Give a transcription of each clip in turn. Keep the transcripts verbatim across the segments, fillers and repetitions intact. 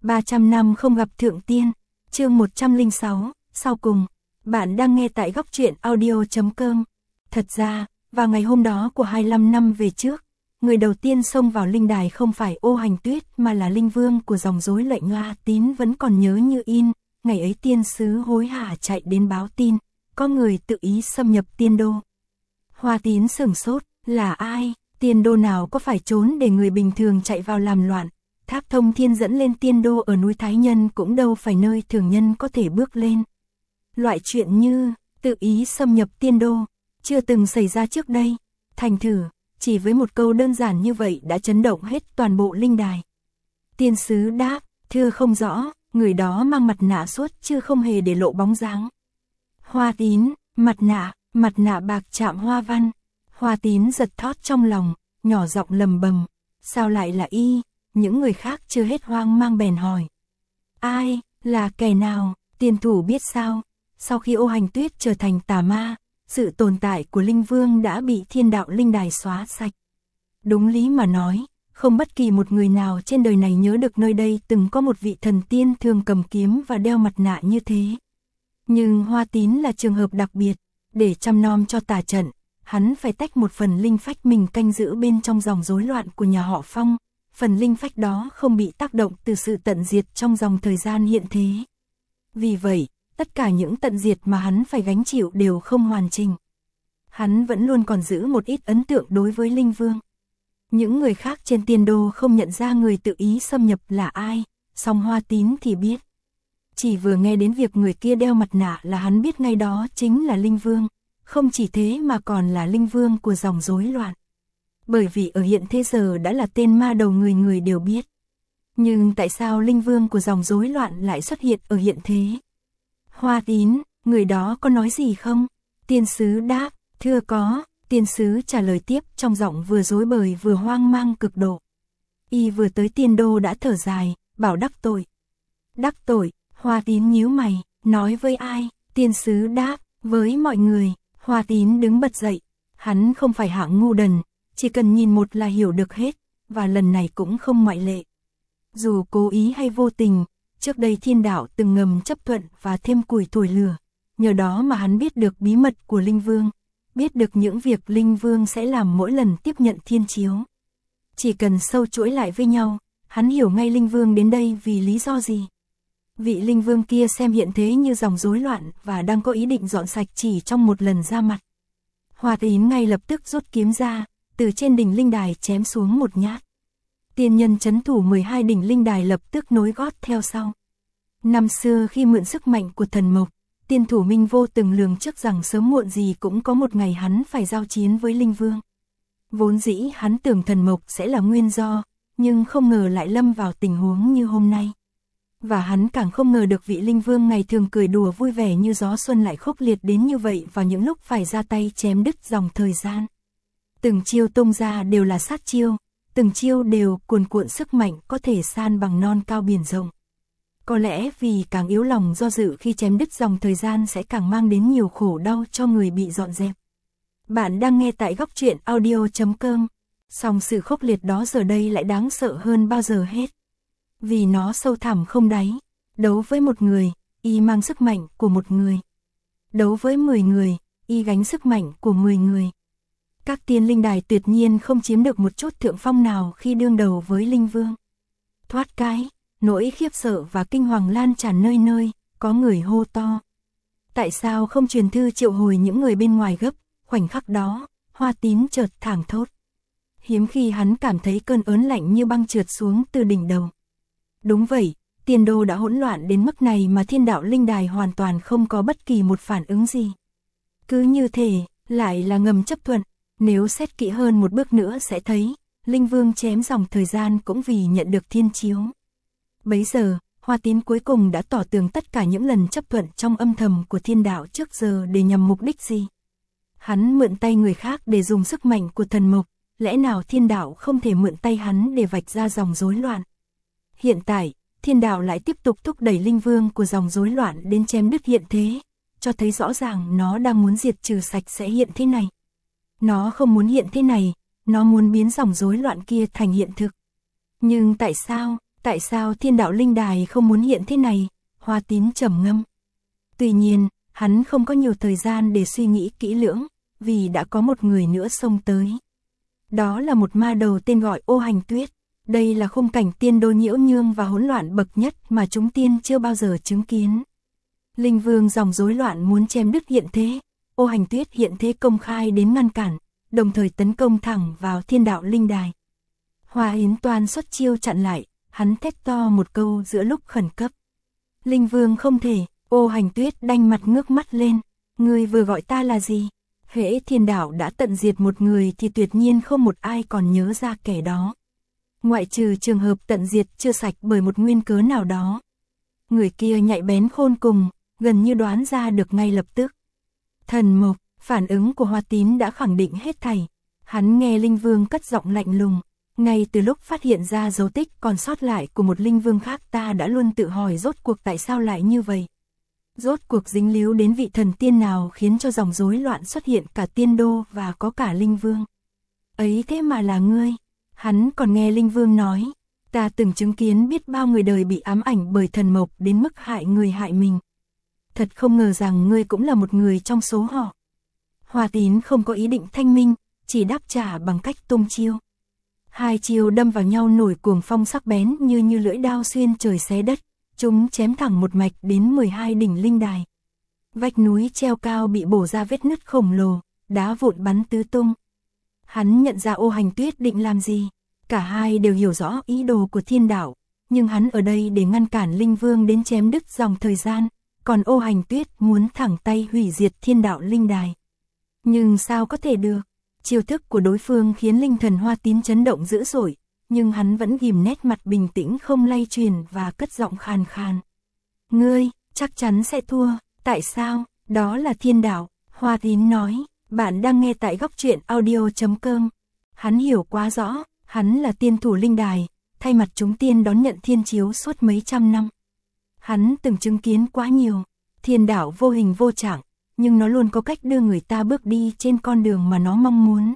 ba trăm năm không gặp thượng tiên, chương một trăm lẻ sáu, sau cùng. Bạn đang nghe tại góc truyện audio chấm com. Thật ra, vào ngày hôm đó của hai mươi lăm năm về trước, người đầu tiên xông vào linh đài không phải Ô Hành Tuyết mà là linh vương của dòng rối lệnh Hoa Tín vẫn còn nhớ như in. Ngày ấy tiên sứ hối hả chạy đến báo tin, có người tự ý xâm nhập tiên đô. Hoa Tín sửng sốt, là ai? Tiên đô nào có phải trốn để người bình thường chạy vào làm loạn? Tháp thông thiên dẫn lên tiên đô ở núi Thái Nhân cũng đâu phải nơi thường nhân có thể bước lên. Loại chuyện như tự ý xâm nhập tiên đô chưa từng xảy ra trước đây. Thành thử, chỉ với một câu đơn giản như vậy đã chấn động hết toàn bộ linh đài. Tiên sứ đáp, thưa không rõ, người đó mang mặt nạ suốt chứ không hề để lộ bóng dáng. Hoa Tín, mặt nạ, mặt nạ bạc chạm hoa văn. Hoa Tín giật thót trong lòng, nhỏ giọng lầm bầm, sao lại là y? Những người khác chưa hết hoang mang bèn hỏi. Ai, là kẻ nào? Tiên thủ biết sao? Sau khi Ô Hành Tuyết trở thành tà ma, sự tồn tại của linh vương đã bị thiên đạo linh đài xóa sạch. Đúng lý mà nói, không bất kỳ một người nào trên đời này nhớ được nơi đây từng có một vị thần tiên thường cầm kiếm và đeo mặt nạ như thế. Nhưng Hoa Tín là trường hợp đặc biệt, để chăm nom cho tà trận, hắn phải tách một phần linh phách mình canh giữ bên trong dòng rối loạn của nhà họ Phong. Phần linh phách đó không bị tác động từ sự tận diệt trong dòng thời gian hiện thế. Vì vậy, tất cả những tận diệt mà hắn phải gánh chịu đều không hoàn chỉnh. Hắn vẫn luôn còn giữ một ít ấn tượng đối với linh vương. Những người khác trên tiên đô không nhận ra người tự ý xâm nhập là ai, song Hoa Tín thì biết. Chỉ vừa nghe đến việc người kia đeo mặt nạ là hắn biết ngay đó chính là linh vương, không chỉ thế mà còn là linh vương của dòng rối loạn. Bởi vì ở hiện thế giờ đã là tên ma đầu người người đều biết. Nhưng tại sao linh vương của dòng rối loạn lại xuất hiện ở hiện thế? Hoa Tín, người đó có nói gì không? Tiên sứ đáp, thưa có. Tiên sứ trả lời tiếp trong giọng vừa rối bời vừa hoang mang cực độ. Y vừa tới tiên đô đã thở dài, bảo đắc tội. Đắc tội, Hoa Tín nhíu mày, nói với ai? Tiên sứ đáp, với mọi người. Hoa Tín đứng bật dậy, hắn không phải hạng ngu đần, chỉ cần nhìn một là hiểu được hết, và lần này cũng không ngoại lệ. Dù cố ý hay vô tình, trước đây thiên đạo từng ngầm chấp thuận và thêm củi thổi lửa, nhờ đó mà hắn biết được bí mật của linh vương, biết được những việc linh vương sẽ làm mỗi lần tiếp nhận thiên chiếu. Chỉ cần sâu chuỗi lại với nhau, hắn hiểu ngay linh vương đến đây vì lý do gì. Vị linh vương kia xem hiện thế như dòng rối loạn và đang có ý định dọn sạch chỉ trong một lần ra mặt. Hoa Tín ngay lập tức rút kiếm ra, từ trên đỉnh linh đài chém xuống một nhát. Tiên nhân trấn thủ mười hai đỉnh linh đài lập tức nối gót theo sau. Năm xưa khi mượn sức mạnh của thần mộc, tiên thủ Minh Vô từng lường trước rằng sớm muộn gì cũng có một ngày hắn phải giao chiến với linh vương. Vốn dĩ hắn tưởng thần mộc sẽ là nguyên do, nhưng không ngờ lại lâm vào tình huống như hôm nay. Và hắn càng không ngờ được vị linh vương ngày thường cười đùa vui vẻ như gió xuân lại khốc liệt đến như vậy vào những lúc phải ra tay chém đứt dòng thời gian. Từng chiêu tung ra đều là sát chiêu, từng chiêu đều cuồn cuộn sức mạnh có thể san bằng non cao biển rộng. Có lẽ vì càng yếu lòng do dự khi chém đứt dòng thời gian sẽ càng mang đến nhiều khổ đau cho người bị dọn dẹp. Bạn đang nghe tại góc truyện audio chấm com, song sự khốc liệt đó giờ đây lại đáng sợ hơn bao giờ hết. Vì nó sâu thẳm không đáy, đấu với một người, y mang sức mạnh của một người. Đấu với mười người, y gánh sức mạnh của mười người. Các tiên linh đài tuyệt nhiên không chiếm được một chút thượng phong nào khi đương đầu với linh vương. Thoát cái, nỗi khiếp sợ và kinh hoàng lan tràn nơi nơi, có người hô to. Tại sao không truyền thư triệu hồi những người bên ngoài gấp? Khoảnh khắc đó, Hoa Tín chợt thảng thốt. Hiếm khi hắn cảm thấy cơn ớn lạnh như băng trượt xuống từ đỉnh đầu. Đúng vậy, tiên đô đã hỗn loạn đến mức này mà thiên đạo linh đài hoàn toàn không có bất kỳ một phản ứng gì. Cứ như thể, lại là ngầm chấp thuận. Nếu xét kỹ hơn một bước nữa sẽ thấy, linh vương chém dòng thời gian cũng vì nhận được thiên chiếu. Bấy giờ, Hoa Tín cuối cùng đã tỏ tường tất cả những lần chấp thuận trong âm thầm của thiên đạo trước giờ để nhằm mục đích gì. Hắn mượn tay người khác để dùng sức mạnh của thần mộc, lẽ nào thiên đạo không thể mượn tay hắn để vạch ra dòng rối loạn. Hiện tại, thiên đạo lại tiếp tục thúc đẩy linh vương của dòng rối loạn đến chém đứt hiện thế, cho thấy rõ ràng nó đang muốn diệt trừ sạch sẽ hiện thế này. Nó không muốn hiện thế này, nó muốn biến dòng rối loạn kia thành hiện thực. Nhưng tại sao, Tại sao thiên đạo linh đài không muốn hiện thế này? Hoa Tín trầm ngâm. Tuy nhiên, hắn không có nhiều thời gian để suy nghĩ kỹ lưỡng, vì đã có một người nữa xông tới. Đó là một ma đầu tên gọi Ô Hành Tuyết. Đây là khung cảnh tiên đô nhiễu nhương và hỗn loạn bậc nhất mà chúng tiên chưa bao giờ chứng kiến. Linh vương dòng rối loạn muốn chém đứt hiện thế. Ô Hành Tuyết hiện thế công khai đến ngăn cản, đồng thời tấn công thẳng vào thiên đạo linh đài. Hoa Yến Toan xuất chiêu chặn lại, hắn thét to một câu giữa lúc khẩn cấp. Linh vương không thể. Ô Hành Tuyết đanh mặt ngước mắt lên. Ngươi vừa gọi ta là gì? Hễ thiên đạo đã tận diệt một người thì tuyệt nhiên không một ai còn nhớ ra kẻ đó. Ngoại trừ trường hợp tận diệt chưa sạch bởi một nguyên cớ nào đó. Người kia nhạy bén khôn cùng, gần như đoán ra được ngay lập tức. Thần Mộc, phản ứng của Hoa Tín đã khẳng định hết thảy. Hắn nghe Linh Vương cất giọng lạnh lùng. Ngay từ lúc phát hiện ra dấu tích còn sót lại của một Linh Vương khác, ta đã luôn tự hỏi rốt cuộc tại sao lại như vậy. Rốt cuộc dính líu đến vị thần tiên nào khiến cho dòng rối loạn xuất hiện cả tiên đô và có cả Linh Vương. Ấy thế mà là ngươi. Hắn còn nghe Linh Vương nói, ta từng chứng kiến biết bao người đời bị ám ảnh bởi thần mộc đến mức hại người hại mình. Thật không ngờ rằng ngươi cũng là một người trong số họ. Hoa Tín không có ý định thanh minh, chỉ đáp trả bằng cách tung chiêu. Hai chiêu đâm vào nhau nổi cuồng phong sắc bén như như lưỡi đao xuyên trời xé đất. Chúng chém thẳng một mạch đến mười hai đỉnh linh đài. Vách núi treo cao bị bổ ra vết nứt khổng lồ, đá vụn bắn tứ tung. Hắn nhận ra Ô Hành Tuyết định làm gì. Cả hai đều hiểu rõ ý đồ của thiên đạo, nhưng hắn ở đây để ngăn cản Linh Vương đến chém đứt dòng thời gian, còn Ô Hành Tuyết muốn thẳng tay hủy diệt thiên đạo linh đài. Nhưng sao có thể được? Chiêu thức của đối phương khiến linh thần Hoa Tín chấn động dữ dội, nhưng hắn vẫn ghim nét mặt bình tĩnh không lay chuyển và cất giọng khàn khàn. Ngươi, chắc chắn sẽ thua. Tại sao? Đó là thiên đạo. Hoa Tín nói, bạn đang nghe tại góc truyện audio chấm com. Hắn hiểu quá rõ, hắn là tiên thủ linh đài, thay mặt chúng tiên đón nhận thiên chiếu suốt mấy trăm năm. Hắn từng chứng kiến quá nhiều, thiên đạo vô hình vô trạng, nhưng nó luôn có cách đưa người ta bước đi trên con đường mà nó mong muốn.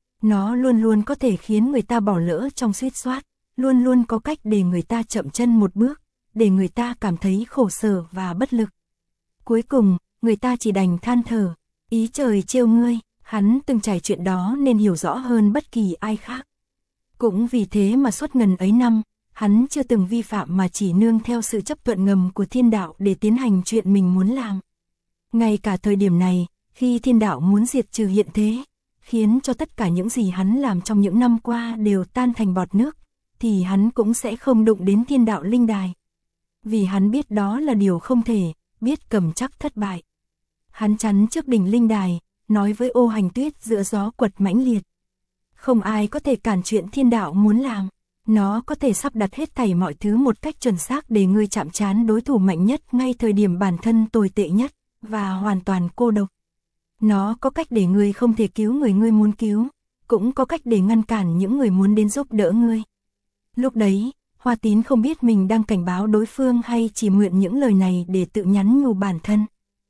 Nó luôn luôn có thể khiến người ta bỏ lỡ trong suýt soát, luôn luôn có cách để người ta chậm chân một bước, để người ta cảm thấy khổ sở và bất lực. Cuối cùng, người ta chỉ đành than thở, ý trời trêu ngươi. Hắn từng trải chuyện đó nên hiểu rõ hơn bất kỳ ai khác. Cũng vì thế mà suốt ngần ấy năm, hắn chưa từng vi phạm mà chỉ nương theo sự chấp thuận ngầm của thiên đạo để tiến hành chuyện mình muốn làm. Ngay cả thời điểm này, khi thiên đạo muốn diệt trừ hiện thế, khiến cho tất cả những gì hắn làm trong những năm qua đều tan thành bọt nước, thì hắn cũng sẽ không đụng đến thiên đạo linh đài. Vì hắn biết đó là điều không thể, biết cầm chắc thất bại. Hắn chắn trước đỉnh linh đài, nói với Ô Hành Tuyết giữa gió quật mãnh liệt. Không ai có thể cản chuyện thiên đạo muốn làm. Nó có thể sắp đặt hết thảy mọi thứ một cách chuẩn xác để ngươi chạm trán đối thủ mạnh nhất ngay thời điểm bản thân tồi tệ nhất, và hoàn toàn cô độc. Nó có cách để ngươi không thể cứu người ngươi muốn cứu, cũng có cách để ngăn cản những người muốn đến giúp đỡ ngươi. Lúc đấy, Hoa Tín không biết mình đang cảnh báo đối phương hay chỉ mượn những lời này để tự nhắn nhủ bản thân.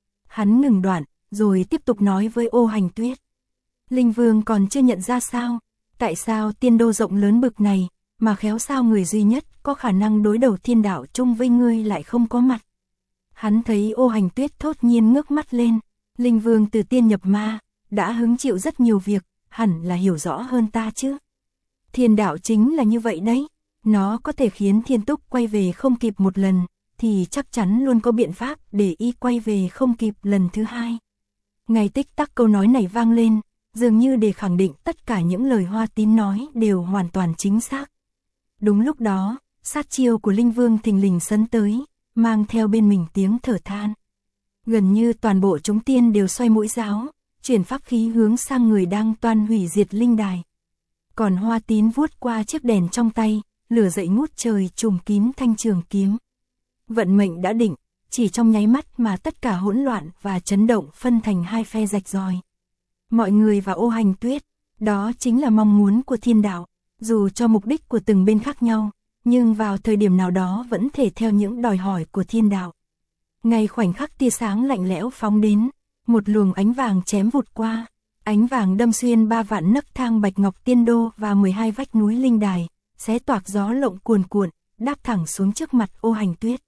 Hắn ngừng đoạn, rồi tiếp tục nói với Ô Hành Tuyết. Linh Vương còn chưa nhận ra sao? Tại sao tiên đô rộng lớn bực này, mà khéo sao người duy nhất có khả năng đối đầu thiên đạo chung với ngươi lại không có mặt? Hắn thấy Ô Hành Tuyết thốt nhiên ngước mắt lên. Linh Vương từ tiên nhập ma, đã hứng chịu rất nhiều việc, hẳn là hiểu rõ hơn ta chứ. Thiên đạo chính là như vậy đấy. Nó có thể khiến thiên túc quay về không kịp một lần, thì chắc chắn luôn có biện pháp để y quay về không kịp lần thứ hai. Ngay tích tắc câu nói này vang lên, dường như để khẳng định tất cả những lời Hoa Tín nói đều hoàn toàn chính xác. Đúng lúc đó, sát chiêu của Linh Vương thình lình sấn tới, mang theo bên mình tiếng thở than. Gần như toàn bộ chúng tiên đều xoay mũi giáo, chuyển pháp khí hướng sang người đang toan hủy diệt linh đài. Còn Hoa Tín vuốt qua chiếc đèn trong tay, lửa dậy ngút trời trùm kín thanh trường kiếm. Vận mệnh đã định, chỉ trong nháy mắt mà tất cả hỗn loạn và chấn động phân thành hai phe rạch ròi. Mọi người và Ô Hành Tuyết, đó chính là mong muốn của thiên đạo, dù cho mục đích của từng bên khác nhau, nhưng vào thời điểm nào đó vẫn thể theo những đòi hỏi của thiên đạo. Ngay khoảnh khắc tia sáng lạnh lẽo phóng đến, một luồng ánh vàng chém vụt qua, ánh vàng đâm xuyên ba vạn nấc thang bạch ngọc tiên đô và mười hai vách núi linh đài, xé toạc gió lộng cuồn cuộn, đáp thẳng xuống trước mặt Ô Hành Tuyết.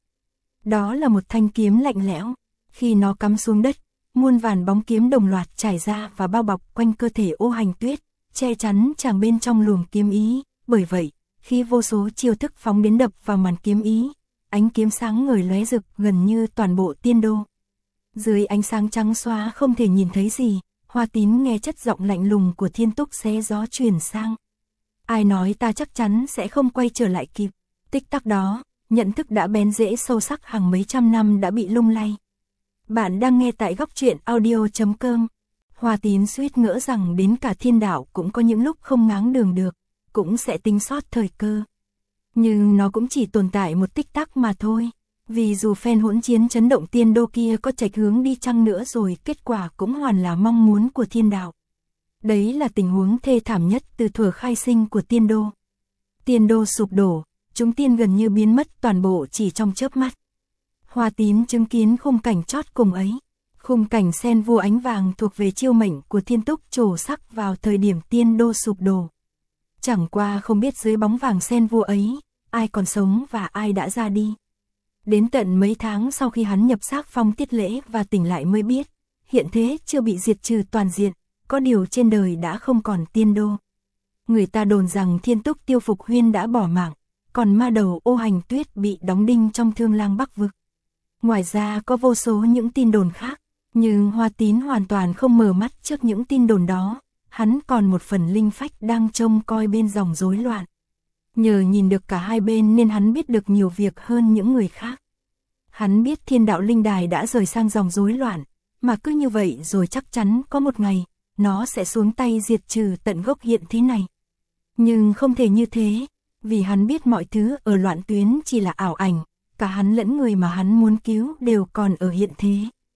Đó là một thanh kiếm lạnh lẽo, khi nó cắm xuống đất, muôn vàn bóng kiếm đồng loạt trải ra và bao bọc quanh cơ thể Ô Hành Tuyết, che chắn chàng bên trong luồng kiếm ý, bởi vậy, khi vô số chiêu thức phóng đến đập vào màn kiếm ý, ánh kiếm sáng ngời lóe rực gần như toàn bộ tiên đô. Dưới ánh sáng trắng xóa không thể nhìn thấy gì, Hoa Tín nghe chất giọng lạnh lùng của Thiên Túc xé gió truyền sang. Ai nói ta chắc chắn sẽ không quay trở lại kịp. Tích tắc đó, nhận thức đã bén rễ sâu sắc hàng mấy trăm năm đã bị lung lay. Bạn đang nghe tại góc truyện audio chấm com. Hoa Tín suýt ngỡ rằng đến cả thiên đạo cũng có những lúc không ngáng đường được, cũng sẽ tính sót thời cơ. Nhưng nó cũng chỉ tồn tại một tích tắc mà thôi. Vì dù phen hỗn chiến chấn động tiên đô kia có chệch hướng đi chăng nữa rồi, kết quả cũng hoàn là mong muốn của thiên đạo. Đấy là tình huống thê thảm nhất từ thuở khai sinh của tiên đô. Tiên đô sụp đổ, chúng tiên gần như biến mất toàn bộ chỉ trong chớp mắt. Hoa Tín chứng kiến khung cảnh chót cùng ấy. Khung cảnh sen vua ánh vàng thuộc về chiêu mệnh của Thiên Túc trổ sắc vào thời điểm tiên đô sụp đổ. Chẳng qua không biết dưới bóng vàng sen vua ấy, ai còn sống và ai đã ra đi. Đến tận mấy tháng sau khi hắn nhập xác phong tiết lễ và tỉnh lại mới biết, hiện thế chưa bị diệt trừ toàn diện, có điều trên đời đã không còn tiên đô. Người ta đồn rằng Thiên Túc Tiêu Phục Huyên đã bỏ mạng, còn ma đầu Ô Hành Tuyết bị đóng đinh trong Thương Lang Bắc Vực. Ngoài ra có vô số những tin đồn khác, nhưng Hoa Tín hoàn toàn không mở mắt trước những tin đồn đó, hắn còn một phần linh phách đang trông coi bên dòng rối loạn. Nhờ nhìn được cả hai bên nên hắn biết được nhiều việc hơn những người khác. Hắn biết thiên đạo linh đài đã rời sang dòng rối loạn, mà cứ như vậy rồi chắc chắn có một ngày, nó sẽ xuống tay diệt trừ tận gốc hiện thế này. Nhưng không thể như thế, vì hắn biết mọi thứ ở loạn tuyến chỉ là ảo ảnh, cả hắn lẫn người mà hắn muốn cứu đều còn ở hiện thế.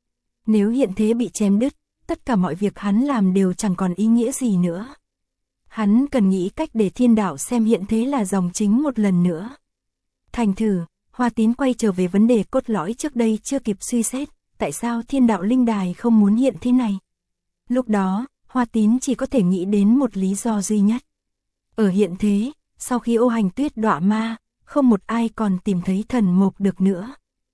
Nếu hiện thế bị chém đứt, tất cả mọi việc hắn làm đều chẳng còn ý nghĩa gì nữa. Hắn cần nghĩ cách để thiên đạo xem hiện thế là dòng chính một lần nữa. Thành thử, Hoa Tín quay trở về vấn đề cốt lõi trước đây chưa kịp suy xét, tại sao thiên đạo linh đài không muốn hiện thế này. Lúc đó, Hoa Tín chỉ có thể nghĩ đến một lý do duy nhất. Ở hiện thế, sau khi Ô Hành Tuyết đọa ma, không một ai còn tìm thấy thần mộc được nữa.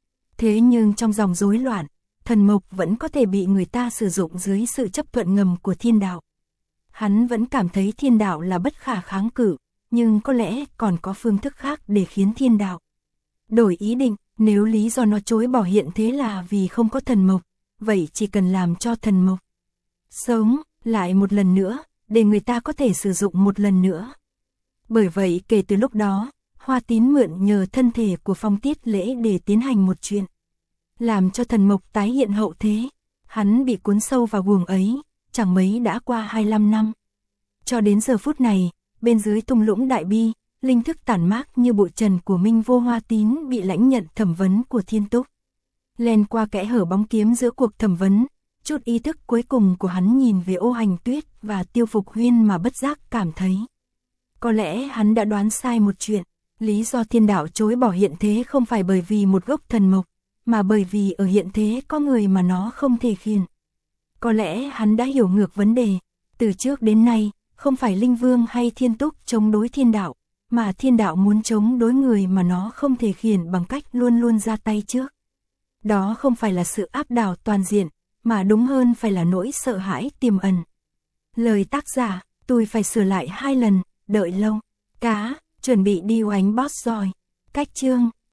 Thế nhưng trong dòng rối loạn, thần mộc vẫn có thể bị người ta sử dụng dưới sự chấp thuận ngầm của thiên đạo. Hắn vẫn cảm thấy thiên đạo là bất khả kháng cự, nhưng có lẽ còn có phương thức khác để khiến thiên đạo đổi ý định. Nếu lý do nó chối bỏ hiện thế là vì không có thần mộc, vậy chỉ cần làm cho thần mộc sống lại một lần nữa, để người ta có thể sử dụng một lần nữa. Bởi vậy kể từ lúc đó, Hoa Tín mượn nhờ thân thể của phong tiết lễ để tiến hành một chuyện, làm cho thần mộc tái hiện hậu thế. Hắn bị cuốn sâu vào guồng ấy, chẳng mấy đã qua hai mươi lăm năm. Cho đến giờ phút này, bên dưới thung lũng đại bi, linh thức tản mát như bụi trần của Minh Vô Hoa Tín bị lãnh nhận thẩm vấn của Thiên Túc. Len qua kẽ hở bóng kiếm giữa cuộc thẩm vấn, chút ý thức cuối cùng của hắn nhìn về Ô Hành Tuyết và Tiêu Phục Huyên mà bất giác cảm thấy. Có lẽ hắn đã đoán sai một chuyện, lý do thiên đạo chối bỏ hiện thế không phải bởi vì một gốc thần mộc, mà bởi vì ở hiện thế có người mà nó không thể khiển. Có lẽ hắn đã hiểu ngược vấn đề, từ trước đến nay, không phải Linh Vương hay Thiên Túc chống đối thiên đạo, mà thiên đạo muốn chống đối người mà nó không thể khiển bằng cách luôn luôn ra tay trước. Đó không phải là sự áp đảo toàn diện, mà đúng hơn phải là nỗi sợ hãi tiềm ẩn. Lời tác giả, tôi phải sửa lại hai lần, đợi lâu. Cá, chuẩn bị đi oánh boss rồi. Cách chương